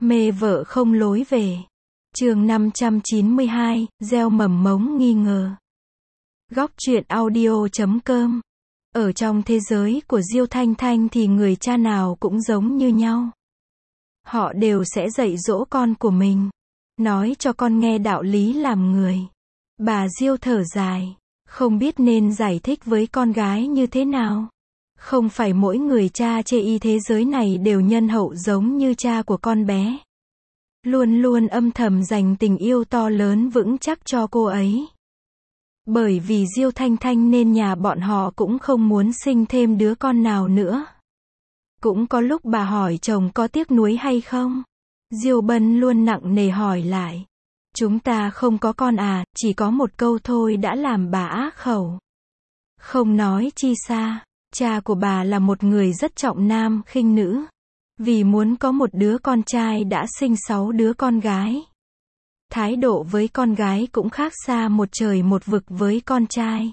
Mê vợ không lối về. Chương 592, gieo mầm mống nghi ngờ. Góc truyện audio.com. Ở trong thế giới của Diêu Thanh Thanh thì người cha nào cũng giống như nhau. Họ đều sẽ dạy dỗ con của mình, nói cho con nghe đạo lý làm người. Bà Diêu thở dài, không biết nên giải thích với con gái như thế nào. Không phải mỗi người cha chê y thế giới này đều nhân hậu giống như cha của con bé. Luôn luôn âm thầm dành tình yêu to lớn vững chắc cho cô ấy. Bởi vì Diêu Thanh Thanh nên nhà bọn họ cũng không muốn sinh thêm đứa con nào nữa. Cũng có lúc bà hỏi chồng có tiếc nuối hay không. Diêu Bân luôn nặng nề hỏi lại. Chúng ta không có con à, chỉ có một câu thôi đã làm bà ác khẩu. Không nói chi xa, cha của bà là một người rất trọng nam khinh nữ. Vì muốn có một đứa con trai đã sinh 6 đứa con gái. Thái độ với con gái cũng khác xa một trời một vực với con trai.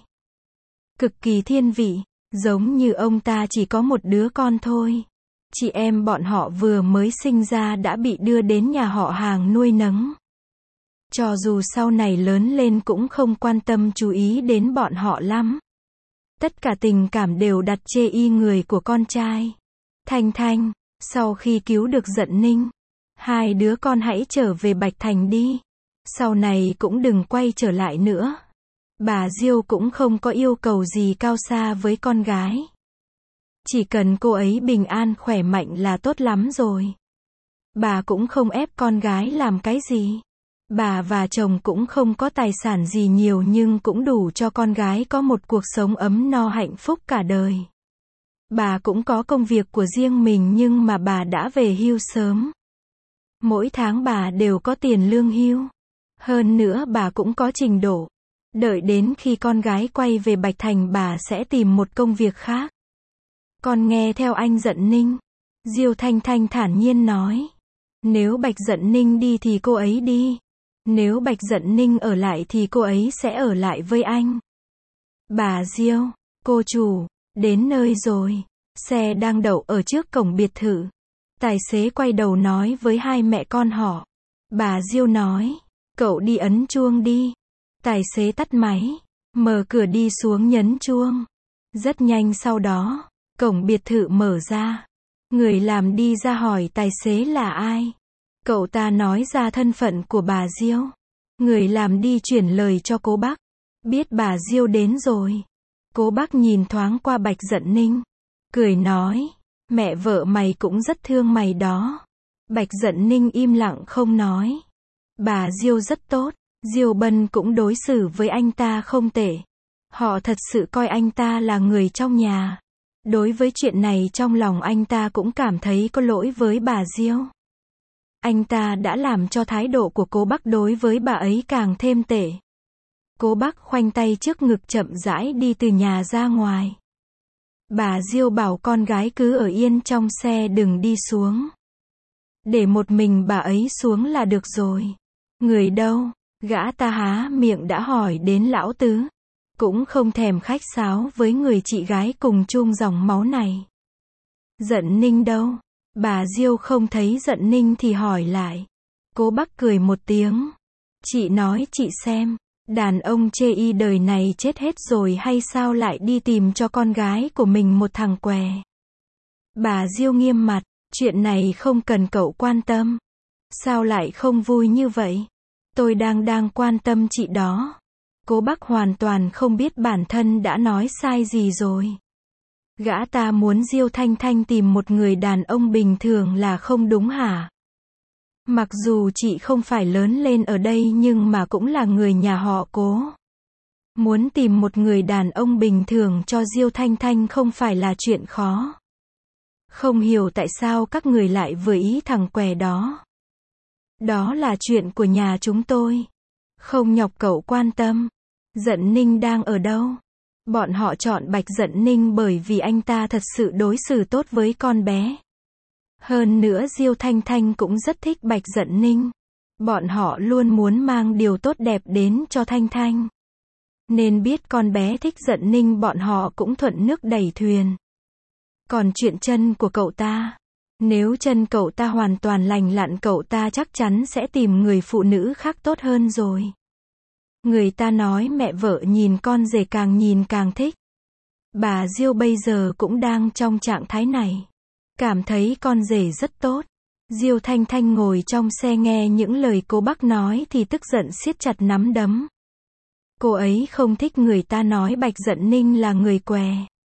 Cực kỳ thiên vị, giống như ông ta chỉ có một đứa con thôi. Chị em bọn họ vừa mới sinh ra đã bị đưa đến nhà họ hàng nuôi nấng. Cho dù sau này lớn lên cũng không quan tâm chú ý đến bọn họ lắm. Tất cả tình cảm đều đặt chê y người của con trai. Thanh Thanh, sau khi cứu được Dận Ninh, 2 đứa con hãy trở về Bạch Thành đi. Sau này cũng đừng quay trở lại nữa. Bà Diêu cũng không có yêu cầu gì cao xa với con gái. Chỉ cần cô ấy bình an khỏe mạnh là tốt lắm rồi. Bà cũng không ép con gái làm cái gì. Bà và chồng cũng không có tài sản gì nhiều nhưng cũng đủ cho con gái có một cuộc sống ấm no hạnh phúc cả đời. Bà cũng có công việc của riêng mình nhưng mà bà đã về hưu sớm. Mỗi tháng bà đều có tiền lương hưu. Hơn nữa bà cũng có trình độ. Đợi đến khi con gái quay về Bạch Thành bà sẽ tìm một công việc khác. Con nghe theo anh Dận Ninh. Diêu Thanh Thanh thản nhiên nói. Nếu Bạch Dận Ninh đi thì cô ấy đi. Nếu Bạch Dận Ninh ở lại thì cô ấy sẽ ở lại với anh. Bà Diêu, cô chủ, đến nơi rồi. Xe đang đậu ở trước cổng biệt thự. Tài xế quay đầu nói với hai mẹ con họ. Bà Diêu nói, cậu đi ấn chuông đi. Tài xế tắt máy, mở cửa đi xuống nhấn chuông. Rất nhanh sau đó, cổng biệt thự mở ra. Người làm đi ra hỏi tài xế là ai. Cậu ta nói ra thân phận của bà Diêu. Người làm đi chuyển lời cho cố bác. Biết bà Diêu đến rồi. Cố bác nhìn thoáng qua Bạch Dận Ninh. Cười nói, mẹ vợ mày cũng rất thương mày đó. Bạch Dận Ninh im lặng không nói. Bà Diêu rất tốt. Diêu Bân cũng đối xử với anh ta không tệ. Họ thật sự coi anh ta là người trong nhà. Đối với chuyện này trong lòng anh ta cũng cảm thấy có lỗi với bà Diêu. Anh ta đã làm cho thái độ của cố bác đối với bà ấy càng thêm tệ. Cố bác khoanh tay trước ngực chậm rãi đi từ nhà ra ngoài. Bà Diêu bảo con gái cứ ở yên trong xe đừng đi xuống. Để một mình bà ấy xuống là được rồi. Người đâu? Gã ta há miệng đã hỏi đến lão tứ. Cũng không thèm khách sáo với người chị gái cùng chung dòng máu này. Dận Ninh đâu? Bà Diêu không thấy Dận Ninh thì hỏi lại. Cố bác cười một tiếng. Chị nói chị xem. Đàn ông chê y đời này chết hết rồi hay sao lại đi tìm cho con gái của mình một thằng què. Bà Diêu nghiêm mặt. Chuyện này không cần cậu quan tâm. Sao lại không vui như vậy? Tôi đang quan tâm chị đó. Cố bác hoàn toàn không biết bản thân đã nói sai gì rồi. Gã ta muốn Diêu Thanh Thanh tìm một người đàn ông bình thường là không đúng hả? Mặc dù chị không phải lớn lên ở đây nhưng mà cũng là người nhà họ Cố. Muốn tìm một người đàn ông bình thường cho Diêu Thanh Thanh không phải là chuyện khó. Không hiểu tại sao các người lại vừa ý thằng què đó. Đó là chuyện của nhà chúng tôi. Không nhọc cậu quan tâm. Dận Ninh đang ở đâu? Bọn họ chọn Bạch Dận Ninh bởi vì anh ta thật sự đối xử tốt với con bé. Hơn nữa Diêu Thanh Thanh cũng rất thích Bạch Dận Ninh. Bọn họ luôn muốn mang điều tốt đẹp đến cho Thanh Thanh. Nên biết con bé thích Dận Ninh bọn họ cũng thuận nước đẩy thuyền. Còn chuyện chân của cậu ta, Nếu chân cậu ta hoàn toàn lành lặn cậu ta chắc chắn sẽ tìm người phụ nữ khác tốt hơn rồi. Người ta nói mẹ vợ nhìn con rể càng nhìn càng thích. Bà Diêu bây giờ cũng đang trong trạng thái này. Cảm thấy con rể rất tốt. Diêu Thanh Thanh ngồi trong xe nghe những lời cô bác nói thì tức giận siết chặt nắm đấm. Cô ấy không thích người ta nói Bạch Dận Ninh là người què.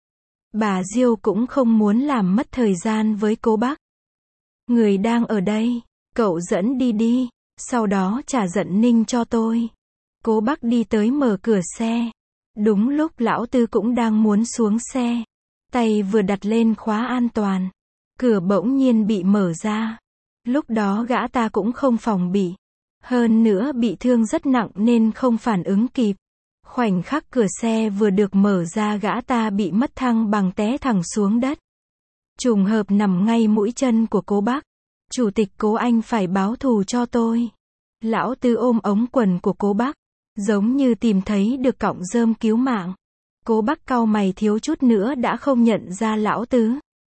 Bà Diêu cũng không muốn làm mất thời gian với cô bác. Người đang ở đây, cậu dẫn đi đi, sau đó trả Dận Ninh cho tôi. Cố bác đi tới mở cửa xe. Đúng lúc lão Tư cũng đang muốn xuống xe. Tay vừa đặt lên khóa an toàn. Cửa bỗng nhiên bị mở ra. Lúc đó gã ta cũng không phòng bị. Hơn nữa bị thương rất nặng nên không phản ứng kịp. Khoảnh khắc cửa xe vừa được mở ra gã ta bị mất thăng bằng té thẳng xuống đất. Trùng hợp nằm ngay mũi chân của cố bác. Chủ tịch Cố anh phải báo thù cho tôi. Lão Tư ôm ống quần của cố bác. Giống như tìm thấy được cọng rơm cứu mạng. Cố bác cau mày thiếu chút nữa đã không nhận ra lão Tứ.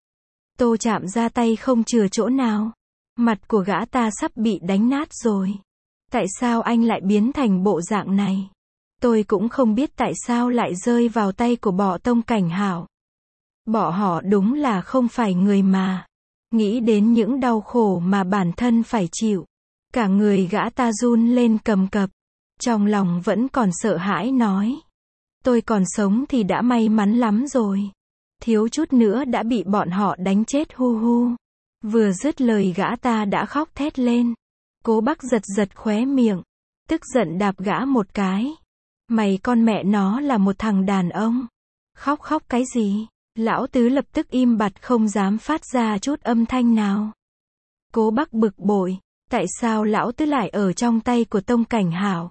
Tô chạm ra tay không chừa chỗ nào. Mặt của gã ta sắp bị đánh nát rồi. Tại sao anh lại biến thành bộ dạng này? Tôi cũng không biết tại sao lại rơi vào tay của Bọ Tông Cảnh Hạo. Bọn họ đúng là không phải người mà. Nghĩ đến những đau khổ mà bản thân phải chịu. Cả người gã ta run lên cầm cập. Trong lòng vẫn còn sợ hãi nói. Tôi còn sống thì đã may mắn lắm rồi. Thiếu chút nữa đã bị bọn họ đánh chết hu hu. Vừa dứt lời gã ta đã khóc thét lên. Cố bác giật giật khóe miệng. Tức giận đạp gã một cái. Mày con mẹ nó là một thằng đàn ông. Khóc cái gì? Lão Tứ lập tức im bặt không dám phát ra chút âm thanh nào. Cố bác bực bội. Tại sao lão Tứ lại ở trong tay của Tông Cảnh Hạo?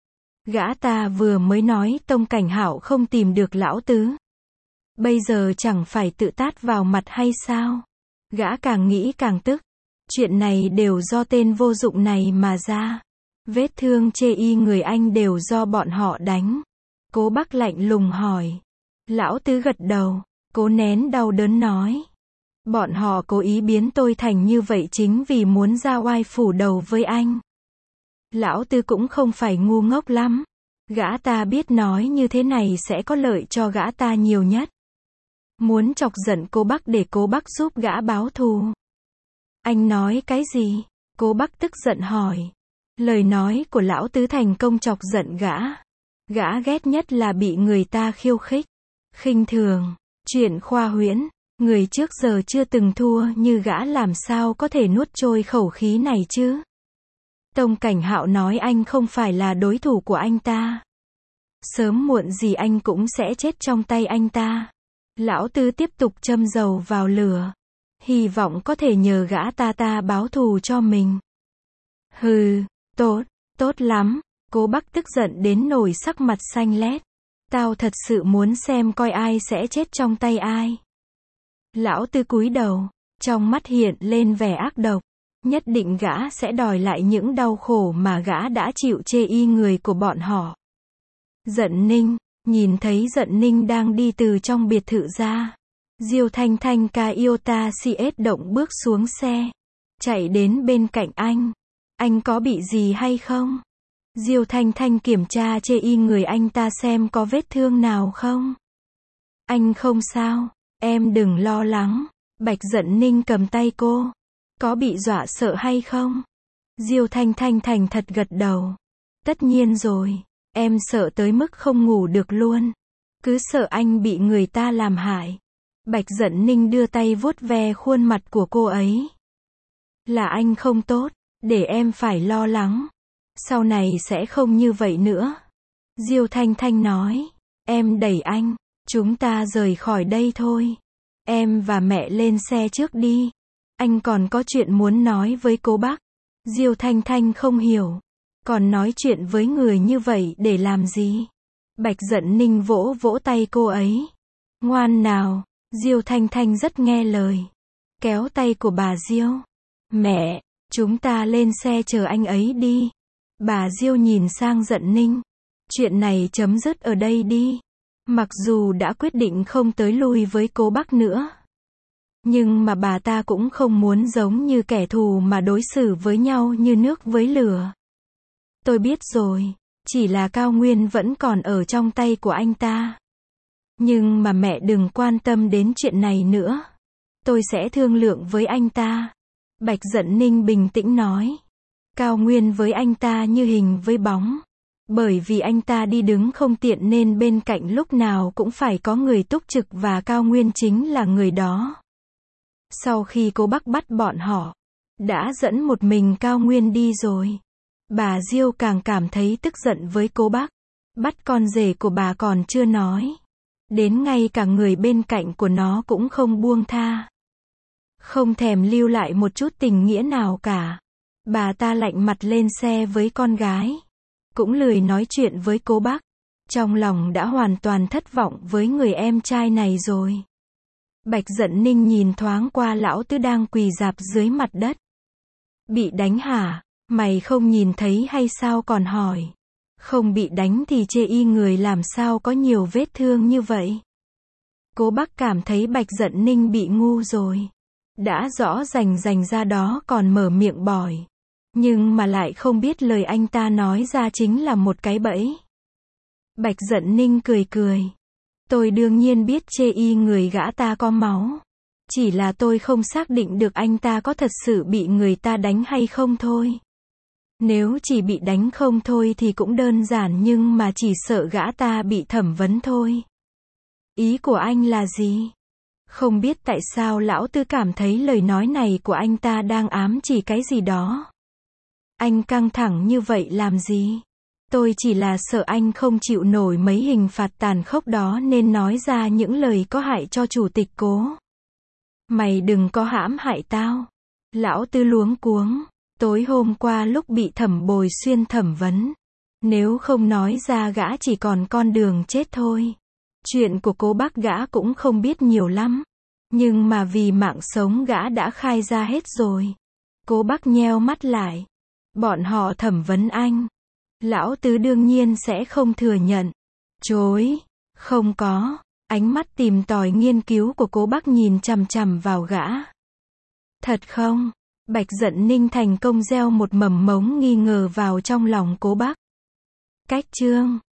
Gã ta vừa mới nói Tông Cảnh Hạo không tìm được lão Tứ. Bây giờ chẳng phải tự tát vào mặt hay sao? Gã càng nghĩ càng tức. Chuyện này đều do tên vô dụng này mà ra. Vết thương chê y người anh đều do bọn họ đánh. Cố bác lạnh lùng hỏi. Lão Tứ gật đầu. Cố nén đau đớn nói. Bọn họ cố ý biến tôi thành như vậy chính vì muốn ra oai phủ đầu với anh. Lão Tư cũng không phải ngu ngốc lắm. Gã ta biết nói như thế này sẽ có lợi cho gã ta nhiều nhất. Muốn chọc giận cô bác để cô bác giúp gã báo thù. Anh nói cái gì? Cô bác tức giận hỏi. Lời nói của lão Tứ thành công chọc giận gã. Gã ghét nhất là bị người ta khiêu khích, khinh thường, chuyện khoa huyễn. Người trước giờ chưa từng thua như gã làm sao có thể nuốt trôi khẩu khí này chứ? Tông Cảnh Hạo nói anh không phải là đối thủ của anh ta. Sớm muộn gì anh cũng sẽ chết trong tay anh ta. Lão Tư tiếp tục châm dầu vào lửa. Hy vọng có thể nhờ gã ta báo thù cho mình. Hừ, tốt lắm. Cố bác tức giận đến nổi sắc mặt xanh lét. Tao thật sự muốn xem coi ai sẽ chết trong tay ai. Lão Tư cúi đầu, trong mắt hiện lên vẻ ác độc. Nhất định gã sẽ đòi lại những đau khổ mà gã đã chịu chê y người của bọn họ. Dận Ninh, nhìn thấy Dận Ninh đang đi từ trong biệt thự ra. Diêu Thanh Thanh Toyota CS động bước xuống xe. Chạy đến bên cạnh anh. Anh có bị gì hay không? Diêu Thanh Thanh kiểm tra chê y người anh ta xem có vết thương nào không. Anh không sao, em đừng lo lắng. Bạch Dận Ninh cầm tay cô. Có bị dọa sợ hay không? Diêu Thanh Thanh thành thật gật đầu. Tất nhiên rồi, em sợ tới mức không ngủ được luôn. Cứ sợ anh bị người ta làm hại. Bạch Dận Ninh đưa tay vuốt ve khuôn mặt của cô ấy. Là anh không tốt, để em phải lo lắng. Sau này sẽ không như vậy nữa. Diêu Thanh Thanh nói. Em đẩy anh, chúng ta rời khỏi đây thôi. Em và mẹ lên xe trước đi. Anh còn có chuyện muốn nói với cô bác. Diêu Thanh Thanh không hiểu. Còn nói chuyện với người như vậy để làm gì? Bạch Dận Ninh vỗ vỗ tay cô ấy. Ngoan nào. Diêu Thanh Thanh rất nghe lời. Kéo tay của bà Diêu. Mẹ, chúng ta lên xe chờ anh ấy đi. Bà Diêu nhìn sang Dận Ninh. Chuyện này chấm dứt ở đây đi. Mặc dù đã quyết định không tới lui với cô bác nữa. Nhưng mà bà ta cũng không muốn giống như kẻ thù mà đối xử với nhau như nước với lửa. Tôi biết rồi, chỉ là Cao Nguyên vẫn còn ở trong tay của anh ta. Nhưng mà mẹ đừng quan tâm đến chuyện này nữa. Tôi sẽ thương lượng với anh ta. Bạch Dận Ninh bình tĩnh nói. Cao Nguyên với anh ta như hình với bóng. Bởi vì anh ta đi đứng không tiện nên bên cạnh lúc nào cũng phải có người túc trực và Cao Nguyên chính là người đó. Sau khi cô Bắc bắt bọn họ, đã dẫn một mình Cao Nguyên đi rồi. Bà Diêu càng cảm thấy tức giận với cô Bắc. Bắt con rể của bà còn chưa nói. Đến ngay cả người bên cạnh của nó cũng không buông tha. Không thèm lưu lại một chút tình nghĩa nào cả. Bà ta lạnh mặt lên xe với con gái. Cũng lười nói chuyện với cô Bắc. Trong lòng đã hoàn toàn thất vọng với người em trai này rồi. Bạch Dận Ninh nhìn thoáng qua lão tứ đang quỳ rạp dưới mặt đất. Bị đánh hả? Mày không nhìn thấy hay sao còn hỏi? Không bị đánh thì chê y người làm sao có nhiều vết thương như vậy? Cố Bắc cảm thấy Bạch Dận Ninh bị ngu rồi. Đã rõ rành ra đó còn mở miệng bỏi. Nhưng mà lại không biết lời anh ta nói ra chính là một cái bẫy. Bạch Dận Ninh cười cười. Tôi đương nhiên biết chê y người gã ta có máu. Chỉ là tôi không xác định được anh ta có thật sự bị người ta đánh hay không thôi. Nếu chỉ bị đánh không thôi thì cũng đơn giản nhưng mà chỉ sợ gã ta bị thẩm vấn thôi. Ý của anh là gì? Không biết tại sao lão tư cảm thấy lời nói này của anh ta đang ám chỉ cái gì đó. Anh căng thẳng như vậy làm gì? Tôi chỉ là sợ anh không chịu nổi mấy hình phạt tàn khốc đó nên nói ra những lời có hại cho chủ tịch Cố. Mày đừng có hãm hại tao. Lão tư luống cuống. Tối hôm qua lúc bị Thẩm Bồi Xuyên thẩm vấn. Nếu không nói ra gã chỉ còn con đường chết thôi. Chuyện của Cố Bắc gã cũng không biết nhiều lắm. Nhưng mà vì mạng sống gã đã khai ra hết rồi. Cố Bắc nheo mắt lại. Bọn họ thẩm vấn anh. Lão tứ đương nhiên sẽ không thừa nhận. Chối. Không có. Ánh mắt tìm tòi nghiên cứu của Cố Bắc nhìn chằm chằm vào gã. Thật không? Bạch Dận Ninh thành công gieo một mầm mống nghi ngờ vào trong lòng Cố Bắc. Cách chương